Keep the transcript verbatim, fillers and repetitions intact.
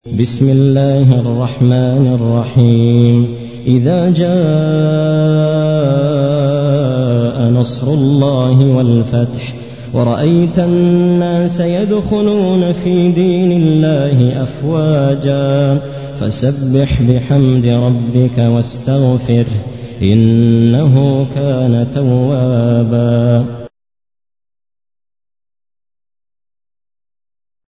بسم الله الرحمن الرحيم. إذا جاء نصر الله والفتح ورأيت الناس يدخلون في دين الله أفواجا فسبح بحمد ربك واستغفره إنه كان توابا.